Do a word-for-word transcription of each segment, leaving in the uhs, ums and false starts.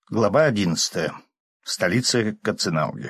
Глава одиннадцатая. Столица Каценауги.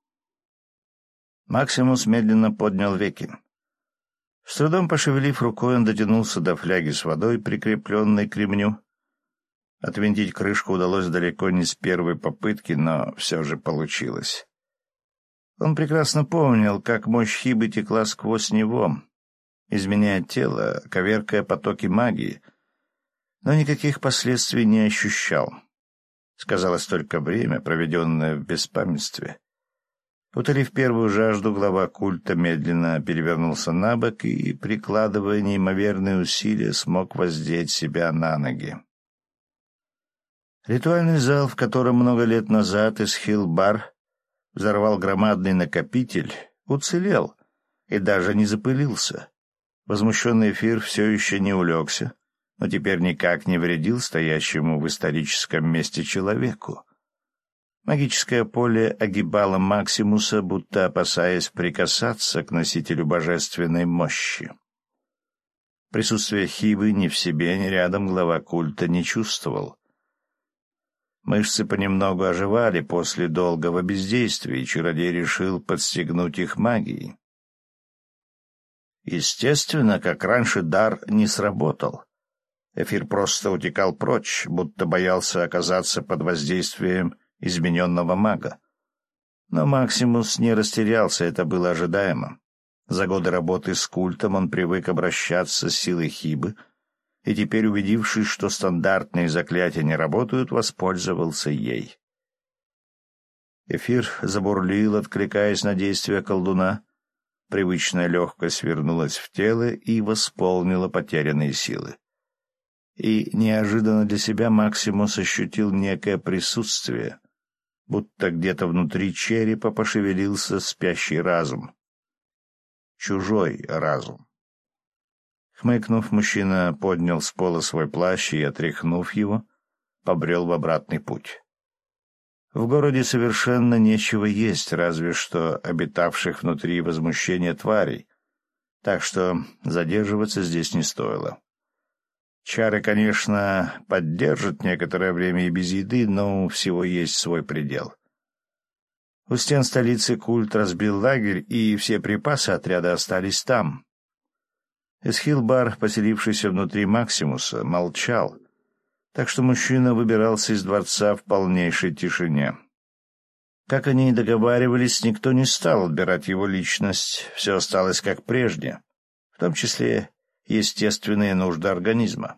Максимус медленно поднял веки. С трудом пошевелив рукой, он дотянулся до фляги с водой, прикрепленной к ремню. Отвинтить крышку удалось далеко не с первой попытки, но все же получилось. Он прекрасно помнил, как мощь Хибы текла сквозь него, изменяя тело, коверкая потоки магии, но никаких последствий не ощущал. Сказалось только время, проведенное в беспамятстве. Утолив первую жажду, глава культа медленно перевернулся на бок и, прикладывая неимоверные усилия, смог воздеть себя на ноги. Ритуальный зал, в котором много лет назад Эсхил-бар взорвал громадный накопитель, уцелел и даже не запылился. Возмущенный эфир все еще не улегся, но теперь никак не вредил стоящему в историческом месте человеку. Магическое поле огибало Максимуса, будто опасаясь прикасаться к носителю божественной мощи. Присутствие Хибы ни в себе, ни рядом глава культа не чувствовал. Мышцы понемногу оживали после долгого бездействия, и чародей решил подстегнуть их магией. Естественно, как раньше, дар не сработал. Эфир просто утекал прочь, будто боялся оказаться под воздействием измененного мага. Но Максимус не растерялся, это было ожидаемо. За годы работы с культом он привык обращаться с силой Хибы, и теперь, убедившись, что стандартные заклятия не работают, воспользовался ей. Эфир забурлил, откликаясь на действия колдуна. Привычная легкость вернулась в тело и восполнила потерянные силы. И неожиданно для себя Максимус ощутил некое присутствие, будто где-то внутри черепа пошевелился спящий разум. Чужой разум. Хмыкнув, мужчина поднял с пола свой плащ и, отряхнув его, побрел в обратный путь. В городе совершенно нечего есть, разве что обитавших внутри возмущения тварей, так что задерживаться здесь не стоило. Чары, конечно, поддержат некоторое время и без еды, но у всего есть свой предел. У стен столицы культ разбил лагерь, и все припасы отряда остались там. Эсхил-бар, поселившийся внутри Максимуса, молчал, так что мужчина выбирался из дворца в полнейшей тишине. Как они и договаривались, никто не стал отбирать его личность, все осталось как прежде, в том числе естественные нужды организма.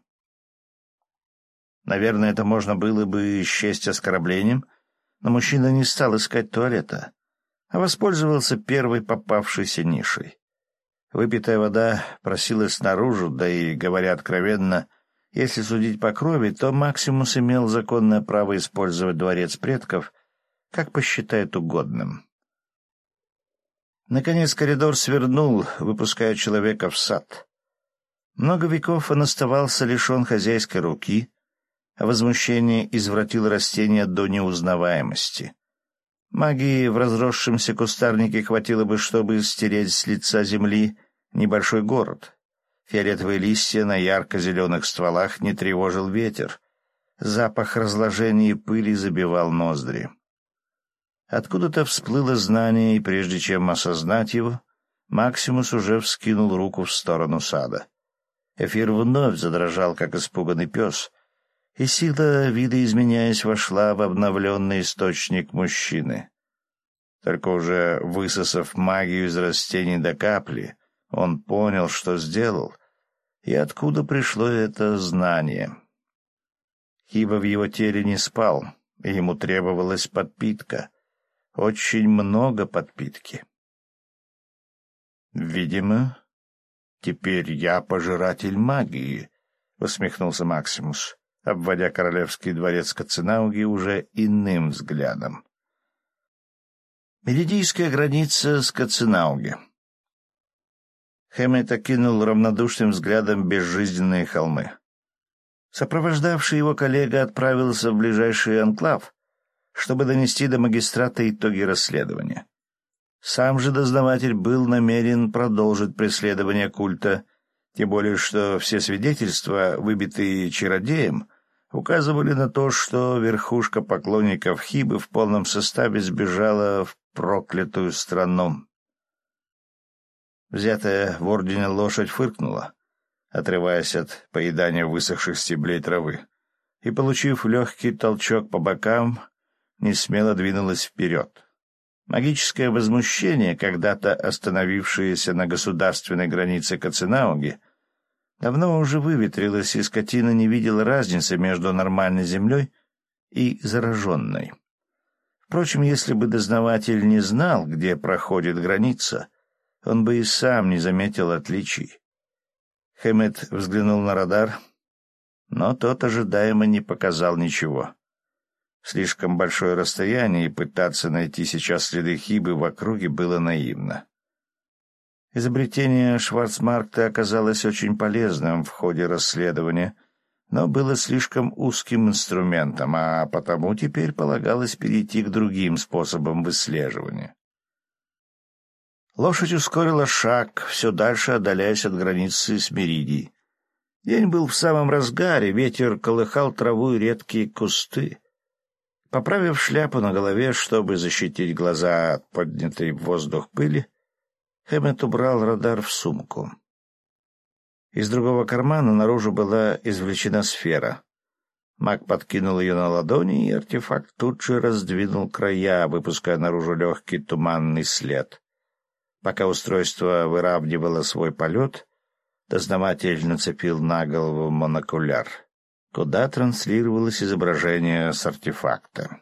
Наверное, это можно было бы счесть оскорблением, но мужчина не стал искать туалета, а воспользовался первой попавшейся нишей. Выпитая вода просилась наружу, да и, говоря откровенно, если судить по крови, то Максимус имел законное право использовать дворец предков, как посчитает угодным. Наконец коридор свернул, выпуская человека в сад. Много веков он оставался лишен хозяйской руки, а возмущение извратило растение до неузнаваемости. Магии в разросшемся кустарнике хватило бы, чтобы стереть с лица земли небольшой город. Фиолетовые листья на ярко-зеленых стволах не тревожил ветер. Запах разложения и пыли забивал ноздри. Откуда-то всплыло знание, и прежде чем осознать его, Максимус уже вскинул руку в сторону сада. Эфир вновь задрожал, как испуганный пес, и сила, видоизменяясь, вошла в обновленный источник мужчины. Только уже высосав магию из растений до капли, он понял, что сделал, и откуда пришло это знание. Хиба в его теле не спал, и ему требовалась подпитка. Очень много подпитки. «Видимо, теперь я пожиратель магии», — усмехнулся Максимус, обводя королевский дворец Каценауги уже иным взглядом. Меридийская граница с Каценауги. Хэммет окинул равнодушным взглядом безжизненные холмы. Сопровождавший его коллега отправился в ближайший анклав, чтобы донести до магистрата итоги расследования. Сам же дознаватель был намерен продолжить преследование культа, тем более что все свидетельства, выбитые чародеем, указывали на то, что верхушка поклонников Хибы в полном составе сбежала в проклятую страну. Взятая в ордене лошадь фыркнула, отрываясь от поедания высохших стеблей травы, и, получив легкий толчок по бокам, несмело двинулась вперед. Магическое возмущение, когда-то остановившееся на государственной границе Каценауги, давно уже выветрилось, и скотина не видела разницы между нормальной землей и зараженной. Впрочем, если бы дознаватель не знал, где проходит граница, он бы и сам не заметил отличий. Хэммет взглянул на радар, но тот ожидаемо не показал ничего. Слишком большое расстояние, и пытаться найти сейчас следы Хибы в округе было наивно. Изобретение Шварцмаркта оказалось очень полезным в ходе расследования, но было слишком узким инструментом, а потому теперь полагалось перейти к другим способам выслеживания. Лошадь ускорила шаг, все дальше отдаляясь от границы с Меридией. День был в самом разгаре, ветер колыхал траву и редкие кусты. Поправив шляпу на голове, чтобы защитить глаза от поднятой в воздух пыли, Хэммет убрал радар в сумку. Из другого кармана наружу была извлечена сфера. Маг подкинул ее на ладони, и артефакт тут же раздвинул края, выпуская наружу легкий туманный след. Пока устройство выравнивало свой полет, дознаватель нацепил на голову монокуляр, куда транслировалось изображение с артефакта.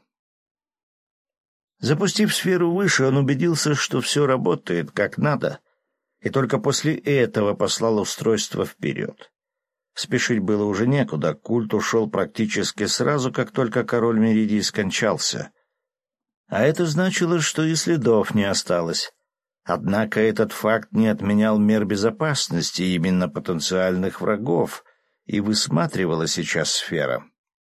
Запустив сферу выше, он убедился, что все работает как надо, и только после этого послал устройство вперед. Спешить было уже некуда, культ ушел практически сразу, как только король Меридии скончался. А это значило, что и следов не осталось. Однако этот факт не отменял мер безопасности именно потенциальных врагов, и высматривала сейчас сфера.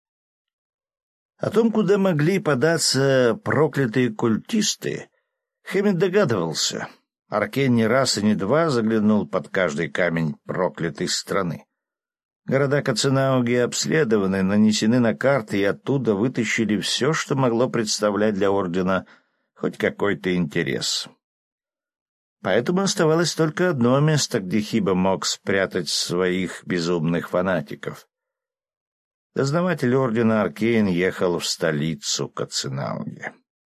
О том, куда могли податься проклятые культисты, Хэммет догадывался. Аркейн не раз и не два заглянул под каждый камень проклятой страны. Города Каценауги обследованы, нанесены на карты, и оттуда вытащили все, что могло представлять для Ордена хоть какой-то интерес. Поэтому оставалось только одно место, где Хиба мог спрятать своих безумных фанатиков. Дознаватель Ордена Аркейн ехал в столицу Каценауги.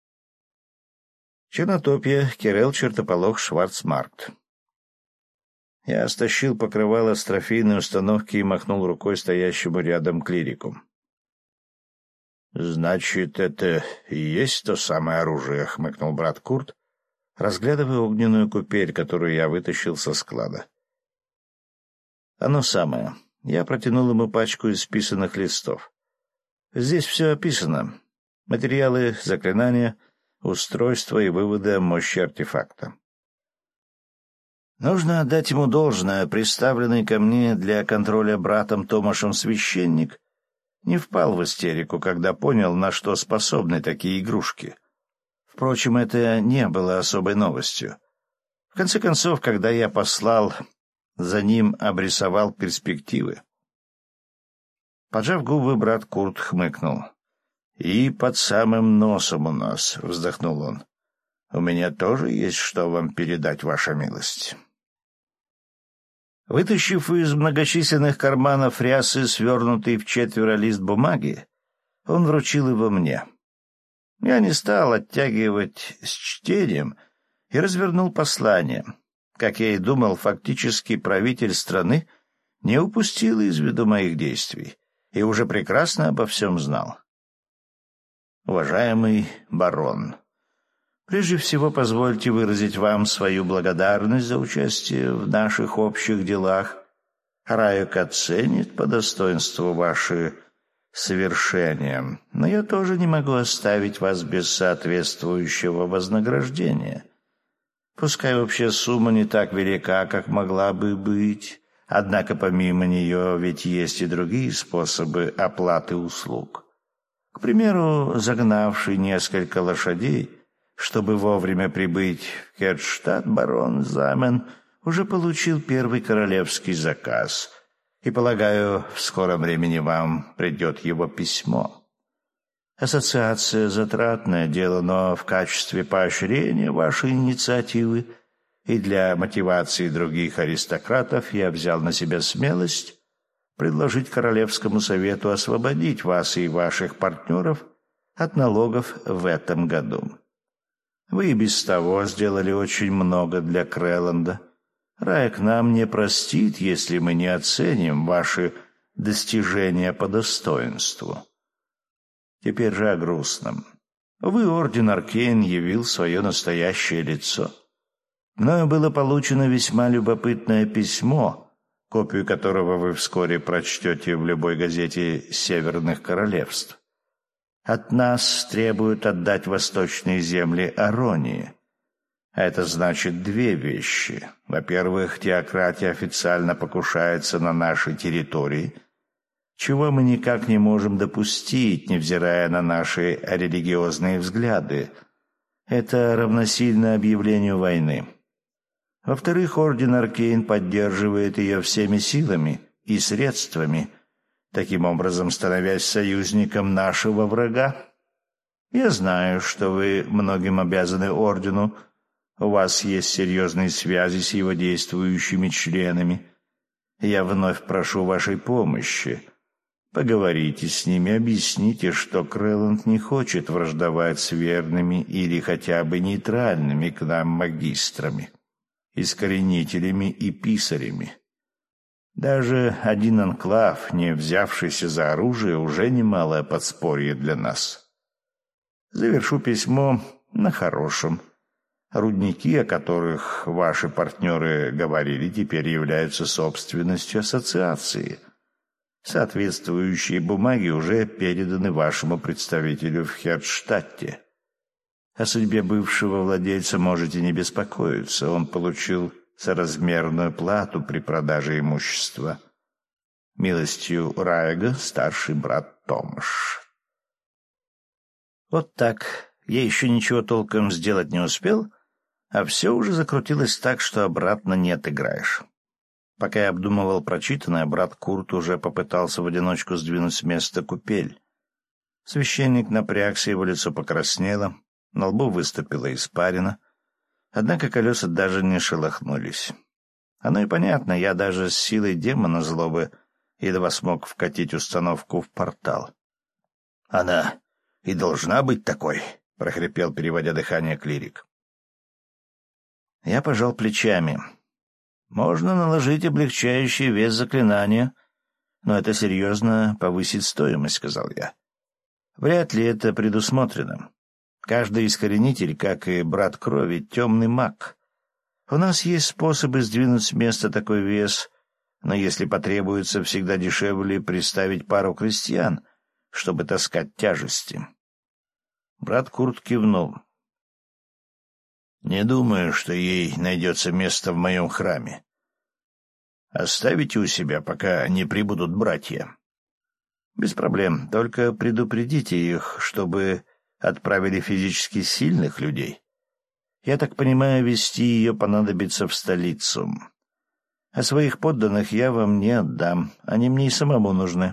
Чернотопья, Кирелл, чертополох, Шварцмаркт. Я стащил покрывало с трофейной установки и махнул рукой стоящему рядом клирику. — Значит, это и есть то самое оружие, — хмыкнул брат Курт, разглядывая огненную купель, которую я вытащил со склада. Оно самое. Я протянул ему пачку исписанных листов. Здесь все описано. Материалы, заклинания, устройства и выводы о мощи артефакта. Нужно отдать ему должное. Представленный ко мне для контроля братом Томашем священник не впал в истерику, когда понял, на что способны такие игрушки. Впрочем, это не было особой новостью. В конце концов, когда я послал, за ним обрисовал перспективы. Поджав губы, брат Курт хмыкнул. «И под самым носом у нас», — вздохнул он. «У меня тоже есть что вам передать, ваша милость». Вытащив из многочисленных карманов рясы свернутый в четверо лист бумаги, он вручил его мне. Я не стал оттягивать с чтением и развернул послание. Как я и думал, фактически правитель страны не упустил из виду моих действий и уже прекрасно обо всем знал. Уважаемый барон, прежде всего позвольте выразить вам свою благодарность за участие в наших общих делах. Райок оценит по достоинству ваши совершения, но я тоже не могу оставить вас без соответствующего вознаграждения. Пускай общая сумма не так велика, как могла бы быть, однако помимо нее ведь есть и другие способы оплаты услуг. К примеру, загнавший несколько лошадей, чтобы вовремя прибыть в Херштадт, барон Замен уже получил первый королевский заказ И, полагаю, в скором времени вам придет его письмо. Ассоциация — затратное дело, но в качестве поощрения вашей инициативы и для мотивации других аристократов я взял на себя смелость предложить Королевскому совету освободить вас и ваших партнеров от налогов в этом году. Вы и без того сделали очень много для Крэланда. Райк нам не простит, если мы не оценим ваши достижения по достоинству. Теперь же о грустном. Вы, Орден Аркейн, явил свое настоящее лицо. Мною было получено весьма любопытное письмо, копию которого вы вскоре прочтете в любой газете Северных Королевств. От нас требуют отдать восточные земли Аронии. А это значит две вещи. Во-первых, теократия официально покушается на наши территории, чего мы никак не можем допустить, невзирая на наши религиозные взгляды. Это равносильно объявлению войны. Во-вторых, Орден Аркейн поддерживает ее всеми силами и средствами, таким образом становясь союзником нашего врага. Я знаю, что вы многим обязаны Ордену, у вас есть серьезные связи с его действующими членами. Я вновь прошу вашей помощи. Поговорите с ними, объясните, что Крэланд не хочет враждовать с верными или хотя бы нейтральными к нам магистрами, искоренителями и писарями. Даже один анклав, не взявшийся за оружие, уже немалое подспорье для нас. Завершу письмо на хорошем. Рудники, о которых ваши партнеры говорили, теперь являются собственностью ассоциации. Соответствующие бумаги уже переданы вашему представителю в Хердштадте. О судьбе бывшего владельца можете не беспокоиться. Он получил соразмерную плату при продаже имущества. Милостью Райга, старший брат Томаш. Вот так. Я еще ничего толком сделать не успел, а все уже закрутилось так, что обратно не отыграешь. Пока я обдумывал прочитанное, брат Курт уже попытался в одиночку сдвинуть с места купель. Священник напрягся, его лицо покраснело, на лбу выступила испарина, однако колеса даже не шелохнулись. Оно и понятно, я даже с силой демона злобы едва смог вкатить установку в портал. — Она и должна быть такой, — прохрипел, переводя дыхание, клирик. Я пожал плечами. Можно наложить облегчающий вес заклинания, но это серьезно повысит стоимость, — сказал я. Вряд ли это предусмотрено. Каждый искоренитель, как и брат крови, темный маг. У нас есть способы сдвинуть с места такой вес, но если потребуется, всегда дешевле приставить пару крестьян, чтобы таскать тяжести. Брат Курт кивнул. «Не думаю, что ей найдется место в моем храме. Оставите у себя, пока не прибудут братья». «Без проблем, только предупредите их, чтобы отправили физически сильных людей. Я так понимаю, везти ее понадобится в столицу. А своих подданных я вам не отдам, они мне и самому нужны».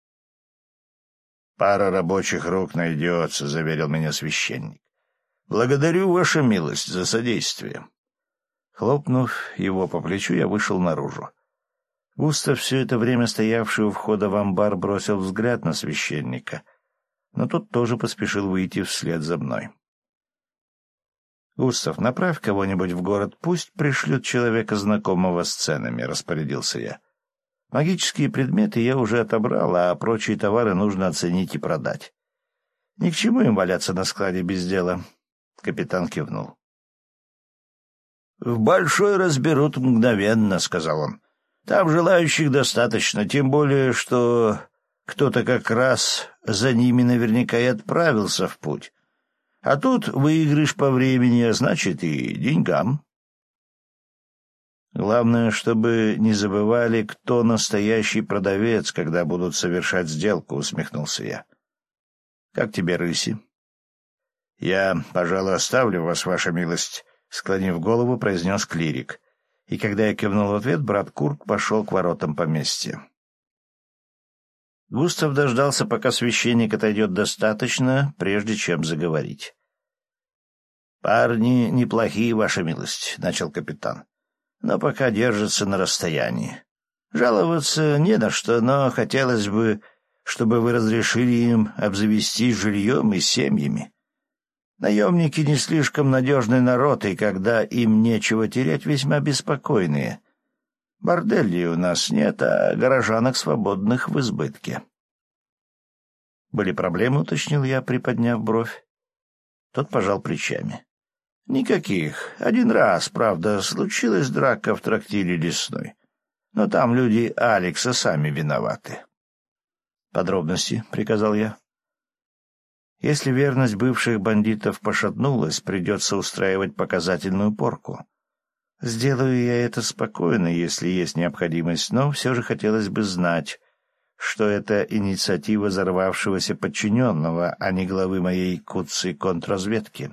«Пара рабочих рук найдется», — заверил меня священник. «Благодарю, ваша милость, за содействие». Хлопнув его по плечу, я вышел наружу. Густав, все это время стоявший у входа в амбар, бросил взгляд на священника, но тот тоже поспешил выйти вслед за мной. «Густав, направь кого-нибудь в город, пусть пришлют человека, знакомого с ценами», — распорядился я. «Магические предметы я уже отобрал, а прочие товары нужно оценить и продать. Ни к чему им валяться на складе без дела». Капитан кивнул. «В большой разберут мгновенно», — сказал он. «Там желающих достаточно, тем более, что кто-то как раз за ними наверняка и отправился в путь. А тут выигрыш по времени, а значит и деньгам». «Главное, чтобы не забывали, кто настоящий продавец, когда будут совершать сделку», — усмехнулся я. «Как тебе рыси?» «Я, пожалуй, оставлю вас, ваша милость», — склонив голову, произнес клирик. И когда я кивнул в ответ, брат Курт пошел к воротам поместья. Густав дождался, пока священник отойдет достаточно, прежде чем заговорить. «Парни неплохие, ваша милость», — начал капитан, — «но пока держатся на расстоянии. Жаловаться не на что, но хотелось бы, чтобы вы разрешили им обзавестись жильем и семьями. Наемники не слишком надежный народ, и когда им нечего терять, весьма беспокойные. Борделей у нас нет, а горожанок свободных в избытке». «Были проблемы?» — уточнил я, приподняв бровь. Тот пожал плечами. «Никаких. Один раз, правда, случилась драка в трактире лесной. Но там люди Алекса сами виноваты». «Подробности», — приказал я. «Если верность бывших бандитов пошатнулась, придется устраивать показательную порку. Сделаю я это спокойно, если есть необходимость, но все же хотелось бы знать, что это инициатива взорвавшегося подчиненного, а не главы моей куцей контрразведки».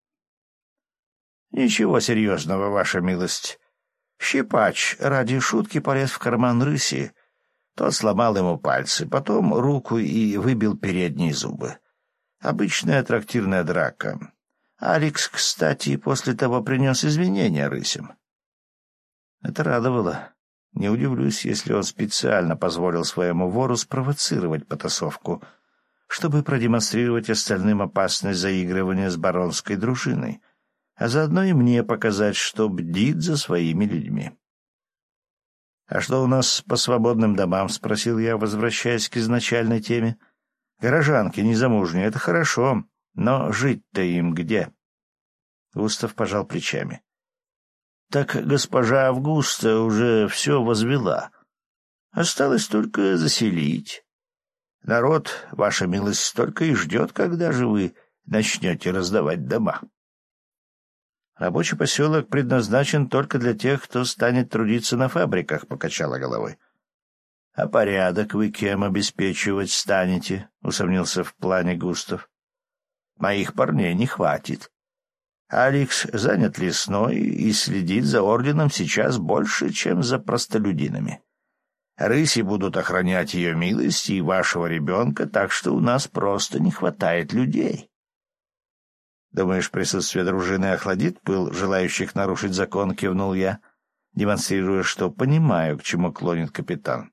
«Ничего серьезного, ваша милость. Щипач ради шутки полез в карман рыси. Тот сломал ему пальцы, потом руку и выбил передние зубы. Обычная трактирная драка. Алекс, кстати, после того принес извинения рысям». Это радовало. Не удивлюсь, если он специально позволил своему вору спровоцировать потасовку, чтобы продемонстрировать остальным опасность заигрывания с баронской дружиной, а заодно и мне показать, что бдит за своими людьми. «А что у нас по свободным домам?» — спросил я, возвращаясь к изначальной теме. «Горожанки незамужние — это хорошо, но жить-то им где?» Густав пожал плечами. «Так госпожа Августа уже все возвела. Осталось только заселить. Народ, ваша милость, только и ждет, когда же вы начнете раздавать дома». «Рабочий поселок предназначен только для тех, кто станет трудиться на фабриках», — покачала головой. «А порядок вы кем обеспечивать станете?» — усомнился в плане Густав. «Моих парней не хватит. Алекс занят лесной и следит за орденом сейчас больше, чем за простолюдинами. Рыси будут охранять ее милость и вашего ребенка, так что у нас просто не хватает людей». «Думаешь, присутствие дружины охладит пыл желающих нарушить закон?» — кивнул я, демонстрируя, что понимаю, к чему клонит капитан.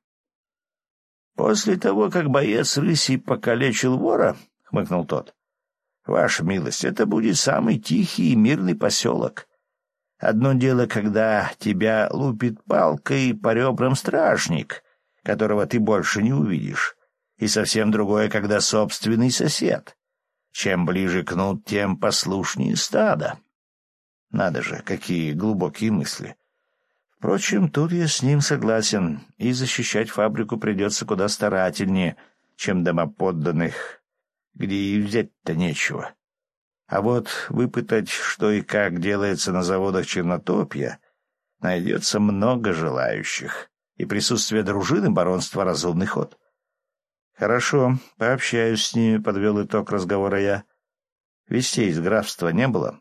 «После того, как боец рыси покалечил вора, — хмыкнул тот, — ваша милость, это будет самый тихий и мирный поселок. Одно дело, когда тебя лупит палкой по ребрам стражник, которого ты больше не увидишь, и совсем другое, когда собственный сосед. Чем ближе кнут, тем послушнее стадо». Надо же, какие глубокие мысли. Впрочем, тут я с ним согласен, и защищать фабрику придется куда старательнее, чем дома подданных, где и взять-то нечего. А вот выпытать, что и как делается на заводах Чернотопья, найдется много желающих, и присутствие дружины баронства — разумный ход. «Хорошо, пообщаюсь с ними», — подвел итог разговора я. «Вестей из графства не было?»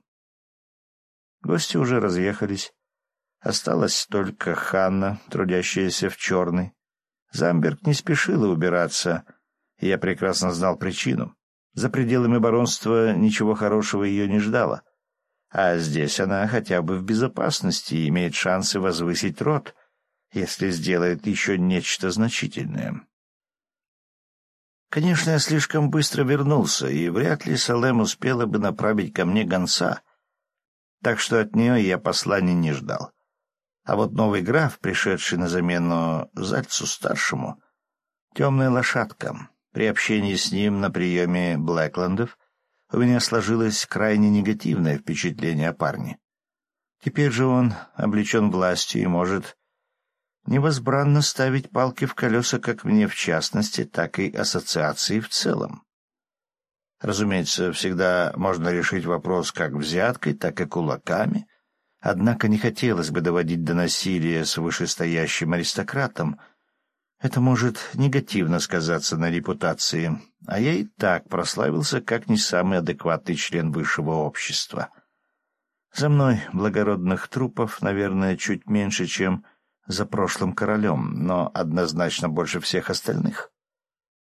Гости уже разъехались. Осталась только Ханна, трудящаяся в черной. Замберг не спешила убираться, и я прекрасно знал причину. За пределами баронства ничего хорошего ее не ждало. А здесь она хотя бы в безопасности и имеет шансы возвысить род, если сделает еще нечто значительное. Конечно, я слишком быстро вернулся, и вряд ли Салем успела бы направить ко мне гонца, так что от нее я посланий не ждал. А вот новый граф, пришедший на замену Зальцу-старшему, темная лошадка. При общении с ним на приеме Блэкландов у меня сложилось крайне негативное впечатление о парне. Теперь же он облечен властью и может невозбранно ставить палки в колеса как мне в частности, так и ассоциации в целом. Разумеется, всегда можно решить вопрос как взяткой, так и кулаками, однако не хотелось бы доводить до насилия с вышестоящим аристократом. Это может негативно сказаться на репутации, а я и так прославился как не самый адекватный член высшего общества. За мной благородных трупов, наверное, чуть меньше, чем за прошлым королем, но однозначно больше всех остальных.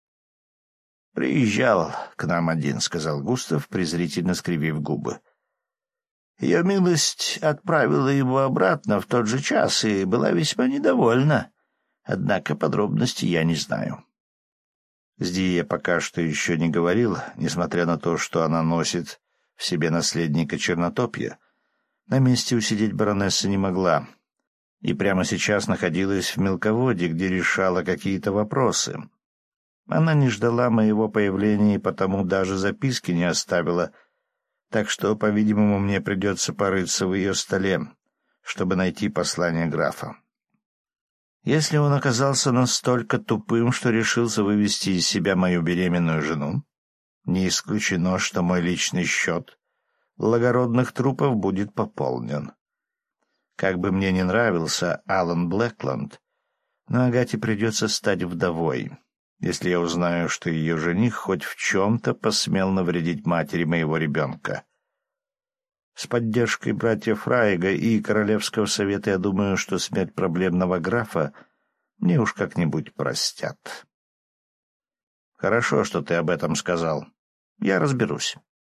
«Приезжал к нам один», — сказал Густав, презрительно скривив губы. «Ее милость отправила его обратно в тот же час и была весьма недовольна. Однако подробностей я не знаю». С Ди я пока что еще не говорил, несмотря на то, что она носит в себе наследника Чернотопья. На месте усидеть баронесса не могла, и прямо сейчас находилась в мелководье, где решала какие-то вопросы. Она не ждала моего появления и потому даже записки не оставила, так что, по-видимому, мне придется порыться в ее столе, чтобы найти послание графа. Если он оказался настолько тупым, что решился вывести из себя мою беременную жену, не исключено, что мой личный счет благородных трупов будет пополнен. Как бы мне не нравился Алан Блэкленд, но Агате придется стать вдовой, если я узнаю, что ее жених хоть в чем-то посмел навредить матери моего ребенка. С поддержкой братьев Фрайга и Королевского совета я думаю, что смерть проблемного графа мне уж как-нибудь простят. Хорошо, что ты об этом сказал. Я разберусь.